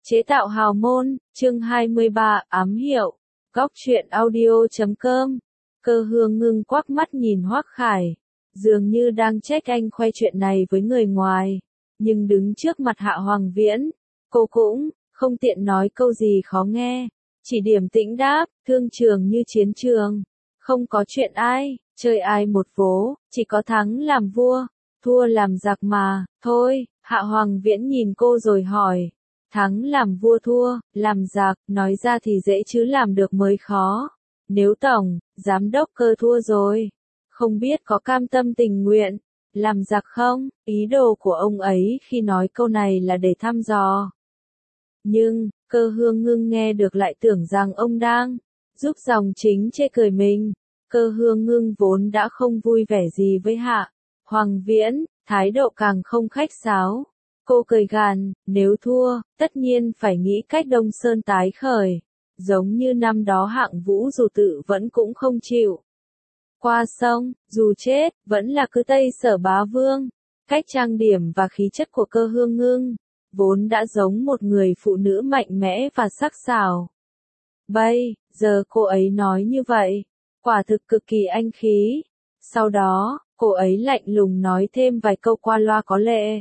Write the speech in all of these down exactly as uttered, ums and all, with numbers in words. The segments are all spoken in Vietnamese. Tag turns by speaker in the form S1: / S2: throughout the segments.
S1: Chế tạo hào môn, chương hai mươi ba, ám hiệu. Góc truyện audio chấm com. Cơ Hương ngưng quắc mắt nhìn Hoắc Khải, dường như đang trách anh khoe chuyện này với người ngoài, nhưng đứng trước mặt Hạ Hoàng Viễn, cô cũng không tiện nói câu gì khó nghe, chỉ điềm tĩnh đáp, thương trường như chiến trường, không có chuyện ai, chơi ai một vố, chỉ có thắng làm vua, thua làm giặc mà, thôi. Hạ Hoàng Viễn nhìn cô rồi hỏi, thắng làm vua thua, làm giặc, nói ra thì dễ chứ làm được mới khó. Nếu tổng, giám đốc Cơ thua rồi, không biết có cam tâm tình nguyện, làm giặc không? Ý đồ của ông ấy khi nói câu này là để thăm dò. Nhưng, Cơ Hương Ngưng nghe được lại tưởng rằng ông đang giúp dòng chính chê cười mình. Cơ Hương Ngưng vốn đã không vui vẻ gì với Hạ Hoàng Viễn, thái độ càng không khách sáo. Cô cười gằn, nếu thua, tất nhiên phải nghĩ cách Đông Sơn tái khởi. Giống như năm đó Hạng Vũ dù tự vẫn cũng không chịu qua sông, dù chết, vẫn là cứ Tây Sở bá vương. Cách trang điểm và khí chất của Cơ Hương Ngưng, vốn đã giống một người phụ nữ mạnh mẽ và sắc sảo. Bây giờ cô ấy nói như vậy, quả thực cực kỳ anh khí. Sau đó, cô ấy lạnh lùng nói thêm vài câu qua loa có lệ,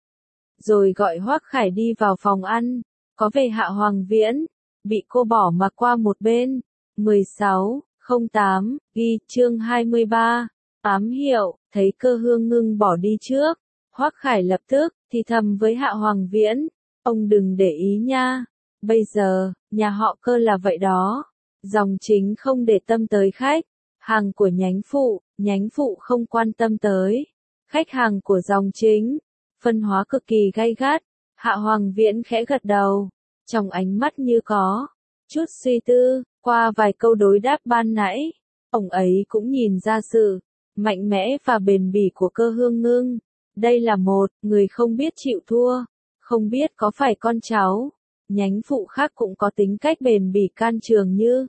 S1: rồi gọi Hoắc Khải đi vào phòng ăn. Có về Hạ Hoàng Viễn, bị cô bỏ mặc qua một bên. mười sáu không tám, ghi chương hai mươi ba, ám hiệu. Thấy Cơ Hương Ngưng bỏ đi trước, Hoắc Khải lập tức thì thầm với Hạ Hoàng Viễn, ông đừng để ý nha, bây giờ, nhà họ Cơ là vậy đó, dòng chính không để tâm tới khách hàng của nhánh phụ, nhánh phụ không quan tâm tới khách hàng của dòng chính. Phân hóa cực kỳ gay gắt. Hạ Hoàng Viễn khẽ gật đầu, trong ánh mắt như có chút suy tư. Qua vài câu đối đáp ban nãy, ông ấy cũng nhìn ra sự mạnh mẽ và bền bỉ của Cơ Hương Ngưng. Đây là một người không biết chịu thua, không biết có phải con cháu nhánh phụ khác cũng có tính cách bền bỉ can trường như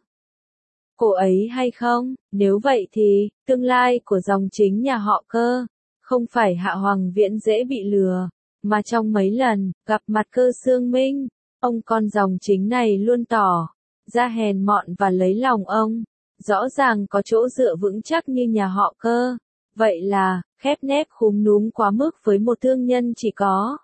S1: cô ấy hay không. Nếu vậy thì, tương lai của dòng chính nhà họ Cơ, không phải Hạ Hoàng Viễn dễ bị lừa, mà trong mấy lần gặp mặt Cơ Xương Minh, ông con dòng chính này luôn tỏ ra hèn mọn và lấy lòng ông. Rõ ràng có chỗ dựa vững chắc như nhà họ Cơ, vậy là khép nép khúm núm quá mức với một thương nhân chỉ có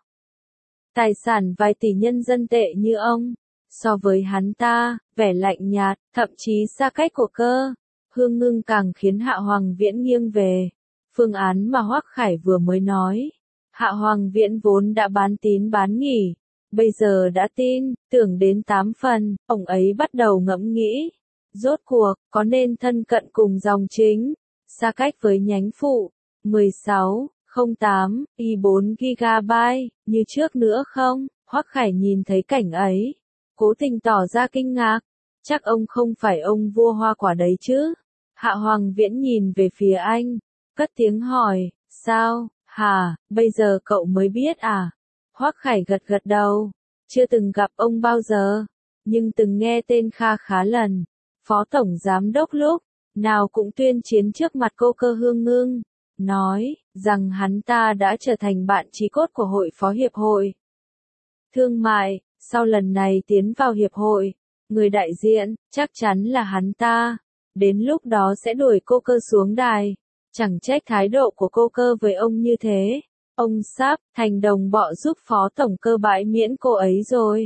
S1: tài sản vài tỷ nhân dân tệ như ông. So với hắn ta, vẻ lạnh nhạt, thậm chí xa cách của Cơ Hương Ngưng càng khiến Hạ Hoàng Viễn nghiêng về phương án mà Hoắc Khải vừa mới nói. Hạ Hoàng Viễn vốn đã bán tín bán nghi, bây giờ đã tin tưởng đến tám phần. Ông ấy bắt đầu ngẫm nghĩ, rốt cuộc có nên thân cận cùng dòng chính, xa cách với nhánh phụ. mười sáu không tám, i bốn gi-ga-bai, như trước nữa không? Hoắc Khải nhìn thấy cảnh ấy, cố tình tỏ ra kinh ngạc. Chắc ông không phải ông vua hoa quả đấy chứ? Hạ Hoàng Viễn nhìn về phía anh, cất tiếng hỏi, sao, hả, bây giờ cậu mới biết à? Hoắc Khải gật gật đầu, chưa từng gặp ông bao giờ, nhưng từng nghe tên kha khá lần. Phó tổng giám đốc lúc nào cũng tuyên chiến trước mặt cô Cơ Hương Ngưng, nói rằng hắn ta đã trở thành bạn chí cốt của hội phó hiệp hội thương mại. Sau lần này tiến vào hiệp hội, người đại diện chắc chắn là hắn ta. Đến lúc đó sẽ đuổi cô Cơ xuống đài. Chẳng trách thái độ của cô Cơ với ông như thế. Ông sắp thành đồng bọ giúp phó tổng Cơ bãi miễn cô ấy rồi.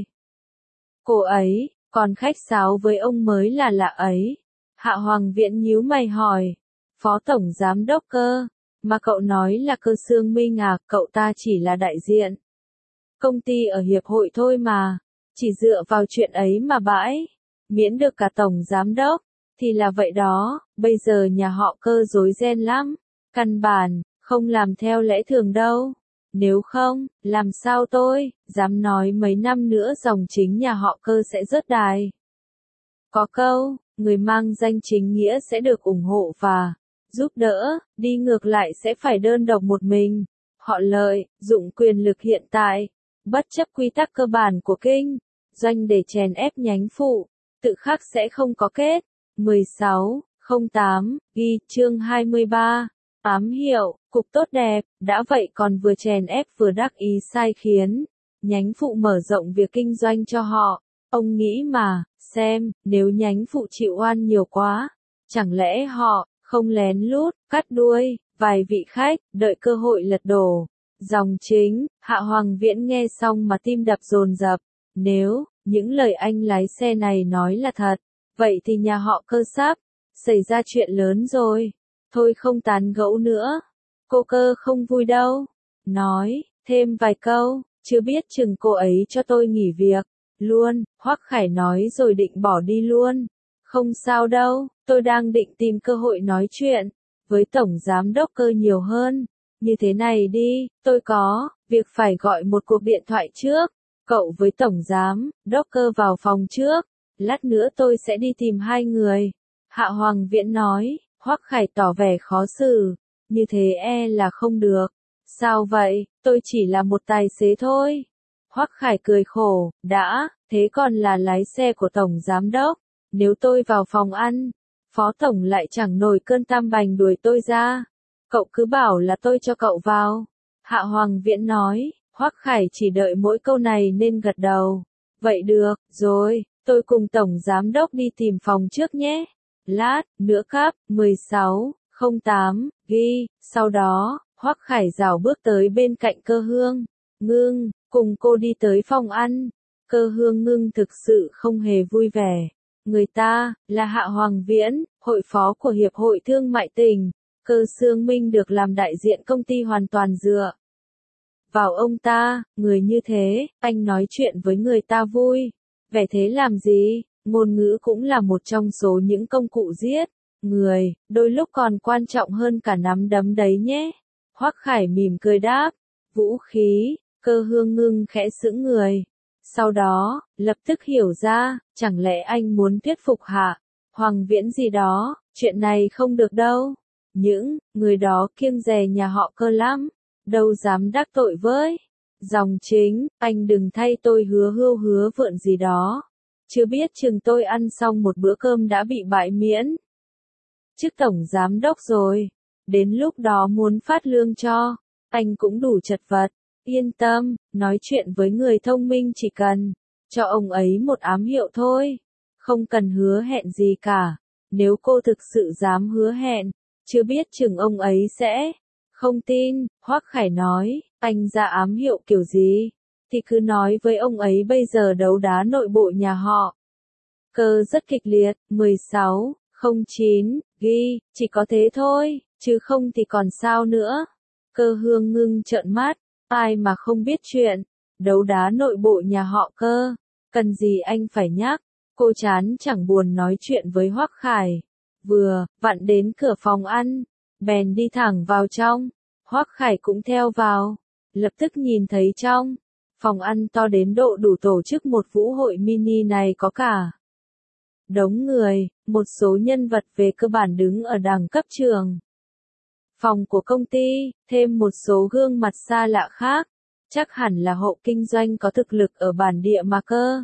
S1: Cô ấy còn khách sáo với ông mới là lạ ấy. Hạ Hoàng Viễn nhíu mày hỏi, phó tổng giám đốc Cơ, mà cậu nói là Cơ Xương Minh à? Cậu ta chỉ là đại diện công ty ở hiệp hội thôi mà, chỉ dựa vào chuyện ấy mà bãi miễn được cả tổng giám đốc, thì là vậy đó. Bây giờ nhà họ Cơ rối ren lắm, căn bản không làm theo lẽ thường đâu. Nếu không, làm sao tôi dám nói mấy năm nữa dòng chính nhà họ Cơ sẽ rớt đài. Có câu, người mang danh chính nghĩa sẽ được ủng hộ và giúp đỡ, đi ngược lại sẽ phải đơn độc một mình. Họ lợi dụng quyền lực hiện tại, bất chấp quy tắc cơ bản của kinh doanh để chèn ép nhánh phụ, tự khắc sẽ không có kết. mười sáu không tám, ghi chương hai mươi ba, ám hiệu. Cục tốt đẹp, đã vậy còn vừa chèn ép vừa đắc ý sai khiến nhánh phụ mở rộng việc kinh doanh cho họ. Ông nghĩ mà, xem, nếu nhánh phụ chịu oan nhiều quá, chẳng lẽ họ không lén lút, cắt đuôi, vài vị khách, đợi cơ hội lật đổ. Dòng chính, Hạ Hoàng Viễn nghe xong mà tim đập dồn dập. Nếu những lời anh lái xe này nói là thật, vậy thì nhà họ Cơ sắp xảy ra chuyện lớn rồi. Thôi không tán gẫu nữa. Cô Cơ không vui đâu. Nói thêm vài câu, chưa biết chừng cô ấy cho tôi nghỉ việc luôn. Hoắc Khải nói rồi định bỏ đi luôn. Không sao đâu, tôi đang định tìm cơ hội nói chuyện với Tổng Giám đốc Cơ nhiều hơn. Như thế này đi, tôi có việc phải gọi một cuộc điện thoại trước. Cậu với Tổng Giám đốc Cơ vào phòng trước. Lát nữa tôi sẽ đi tìm hai người. Hạ Hoàng Viễn nói. Hoắc Khải tỏ vẻ khó xử. Như thế e là không được. Sao vậy, tôi chỉ là một tài xế thôi. Hoắc Khải cười khổ. Đã, thế còn là lái xe của Tổng Giám đốc. Nếu tôi vào phòng ăn, Phó Tổng lại chẳng nổi cơn tam bành đuổi tôi ra. Cậu cứ bảo là tôi cho cậu vào. Hạ Hoàng Viễn nói. Hoắc Khải chỉ đợi mỗi câu này nên gật đầu. Vậy được, rồi, tôi cùng Tổng Giám đốc đi tìm phòng trước nhé. Lát nữa cắp mười sáu không tám ghi. Sau đó, Hoắc Khải rảo bước tới bên cạnh Cơ Hương Ngưng, cùng cô đi tới phòng ăn. Cơ Hương Ngưng thực sự không hề vui vẻ. Người ta là Hạ Hoàng Viễn, hội phó của Hiệp hội Thương mại tỉnh. Cơ Sương Minh được làm đại diện công ty hoàn toàn dựa vào ông ta. Người như thế, anh nói chuyện với người ta vui vẻ thế làm gì? Ngôn ngữ cũng là một trong số những công cụ giết người, đôi lúc còn quan trọng hơn cả nắm đấm đấy nhé. Hoắc Khải mỉm cười đáp. Vũ khí. Cơ Hương Ngưng khẽ sững người. Sau đó, lập tức hiểu ra, chẳng lẽ anh muốn thuyết phục Hạ Hoàng Viễn gì đó? Chuyện này không được đâu. Những người đó kiêng dè nhà họ Cơ lắm, đâu dám đắc tội với. Dòng chính, anh đừng thay tôi hứa hưu hứa vượn gì đó. Chưa biết chừng tôi ăn xong một bữa cơm đã bị bãi miễn chức Tổng Giám đốc rồi. Đến lúc đó muốn phát lương cho anh cũng đủ chật vật. Yên tâm, nói chuyện với người thông minh chỉ cần cho ông ấy một ám hiệu thôi. Không cần hứa hẹn gì cả. Nếu cô thực sự dám hứa hẹn, chưa biết chừng ông ấy sẽ không tin. Hoắc Khải nói. Anh ra ám hiệu kiểu gì thì cứ nói với ông ấy bây giờ đấu đá nội bộ nhà họ Cơ rất kịch liệt. mười sáu không chín ghi. Chỉ có thế thôi, chứ không thì còn sao nữa. Cơ Hương Ngưng trợn mắt. Ai mà không biết chuyện đấu đá nội bộ nhà họ Cơ, cần gì anh phải nhắc. Cô chán chẳng buồn nói chuyện với Hoắc Khải. Vừa vặn đến cửa phòng ăn, bèn đi thẳng vào trong. Hoắc Khải cũng theo vào. Lập tức nhìn thấy trong phòng ăn to đến độ đủ tổ chức một vũ hội mini này có cả đống người, một số nhân vật về cơ bản đứng ở đẳng cấp trường phòng của công ty, thêm một số gương mặt xa lạ khác. Chắc hẳn là hộ kinh doanh có thực lực ở bản địa mà Cơ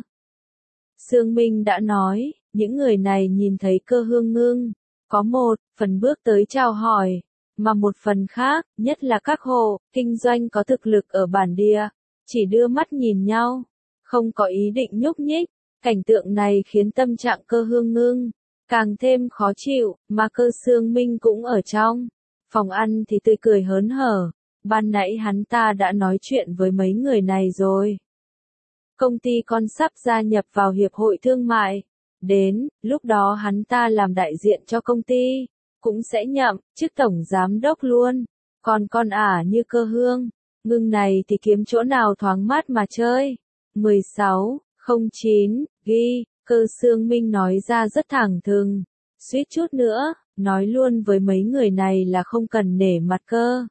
S1: Sương Minh đã nói. Những người này nhìn thấy Cơ Hương Ngưng, có một phần bước tới chào hỏi, mà một phần khác, nhất là các hộ kinh doanh có thực lực ở bản địa, chỉ đưa mắt nhìn nhau, không có ý định nhúc nhích. Cảnh tượng này khiến tâm trạng Cơ Hương Ngưng càng thêm khó chịu, mà Cơ Sương Minh cũng ở trong phòng ăn thì tươi cười hớn hở. Ban nãy hắn ta đã nói chuyện với mấy người này rồi. Công ty con sắp gia nhập vào Hiệp hội Thương mại. Đến lúc đó hắn ta làm đại diện cho công ty, cũng sẽ nhậm chức Tổng Giám đốc luôn. Còn con ả như Cơ Hương Ngưng này thì kiếm chỗ nào thoáng mát mà chơi. mười sáu không chín ghi. Cơ Sương Minh nói ra rất thẳng thừng, suýt chút nữa nói luôn với mấy người này là không cần nể mặt Cơ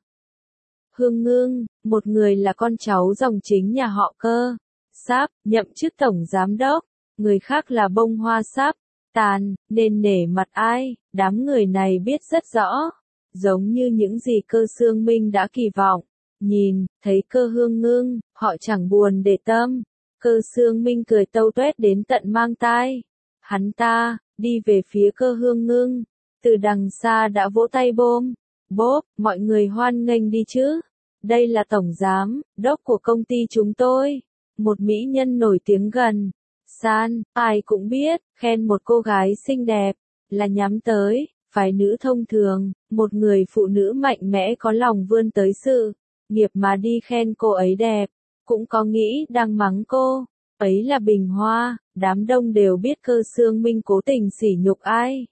S1: Hương Ngưng. Một người là con cháu dòng chính nhà họ Cơ, sắp nhậm chức Tổng Giám đốc, người khác là bông hoa sắp tàn, nên nể mặt ai. Đám người này biết rất rõ, giống như những gì Cơ Sương Minh đã kỳ vọng. Nhìn thấy Cơ Hương Ngưng, họ chẳng buồn để tâm. Cơ Sương Minh cười tâu tuét đến tận mang tai. Hắn ta đi về phía Cơ Hương Ngưng, từ đằng xa đã vỗ tay bôm bốp. Mọi người hoan nghênh đi chứ. Đây là Tổng Giám đốc của công ty chúng tôi. một mỹ nhân nổi tiếng gần. San, ai cũng biết, khen một cô gái xinh đẹp, là nhắm tới, phái nữ thông thường, một người phụ nữ mạnh mẽ có lòng vươn tới sự nghiệp mà đi khen cô ấy đẹp, cũng có nghĩ đang mắng cô ấy là bình hoa, đám đông đều biết Cơ Xương Minh cố tình sỉ nhục ai.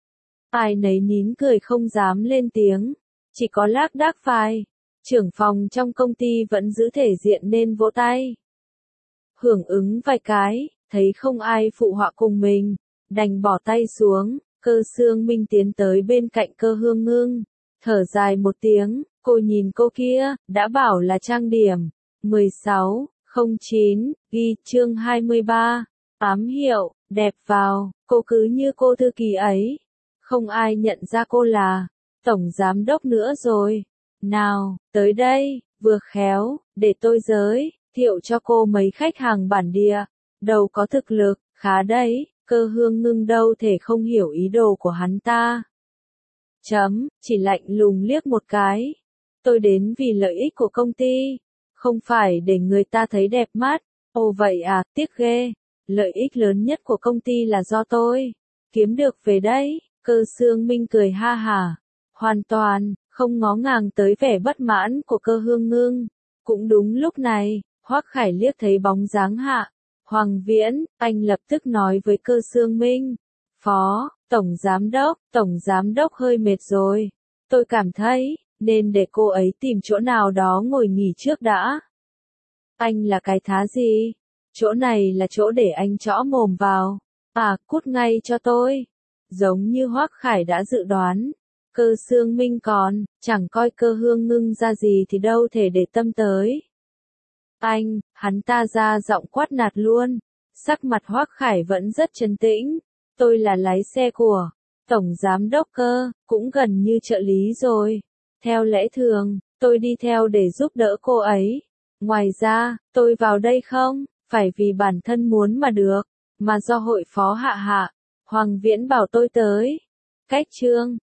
S1: Ai nấy nín cười không dám lên tiếng, chỉ có lác đác vài trưởng phòng trong công ty vẫn giữ thể diện nên vỗ tay. Hưởng ứng vài cái, thấy không ai phụ họa cùng mình, đành bỏ tay xuống. Cơ Xương Minh tiến tới bên cạnh Cơ Hương Ngưng, thở dài một tiếng, cô nhìn cô kia, đã bảo là trang điểm. mười sáu, không chín, ghi chương hai mươi ba, ám hiệu, đẹp vào, cô cứ như cô thư ký ấy. Không ai nhận ra cô là tổng giám đốc nữa rồi. Nào, tới đây, vừa khéo, để tôi giới thiệu cho cô mấy khách hàng bản địa, đầu có thực lực, khá đấy. Cơ Hương Ngưng đâu thể không hiểu ý đồ của hắn ta. Chấm, chỉ lạnh lùng liếc một cái. Tôi đến vì lợi ích của công ty, không phải để người ta thấy đẹp mắt. Ồ vậy à, tiếc ghê. Lợi ích lớn nhất của công ty là do tôi kiếm được về đấy. Cơ Xương Minh cười ha hả, hoàn toàn không ngó ngàng tới vẻ bất mãn của Cơ Hương Ngưng. Cũng đúng lúc này, Hoắc Khải liếc thấy bóng dáng Hạ Hoàng Viễn, anh lập tức nói với Cơ Xương Minh, Phó, Tổng Giám Đốc, Tổng Giám Đốc hơi mệt rồi. Tôi cảm thấy, nên để cô ấy tìm chỗ nào đó ngồi nghỉ trước đã. Anh là cái thá gì? Chỗ này là chỗ để anh chõ mồm vào. À, cút ngay cho tôi. Giống như Hoắc Khải đã dự đoán, Cơ Xương Minh còn chẳng coi Cơ Hương Ngưng ra gì thì đâu thể để tâm tới. Anh, hắn ta ra giọng quát nạt luôn. Sắc mặt Hoắc Khải vẫn rất trấn tĩnh. Tôi là lái xe của Tổng Giám Đốc Cơ, cũng gần như trợ lý rồi. Theo lẽ thường, tôi đi theo để giúp đỡ cô ấy. Ngoài ra, tôi vào đây không phải vì bản thân muốn mà được, mà do hội phó Hạ Hạ Hoàng Viễn bảo tôi tới. Cách chương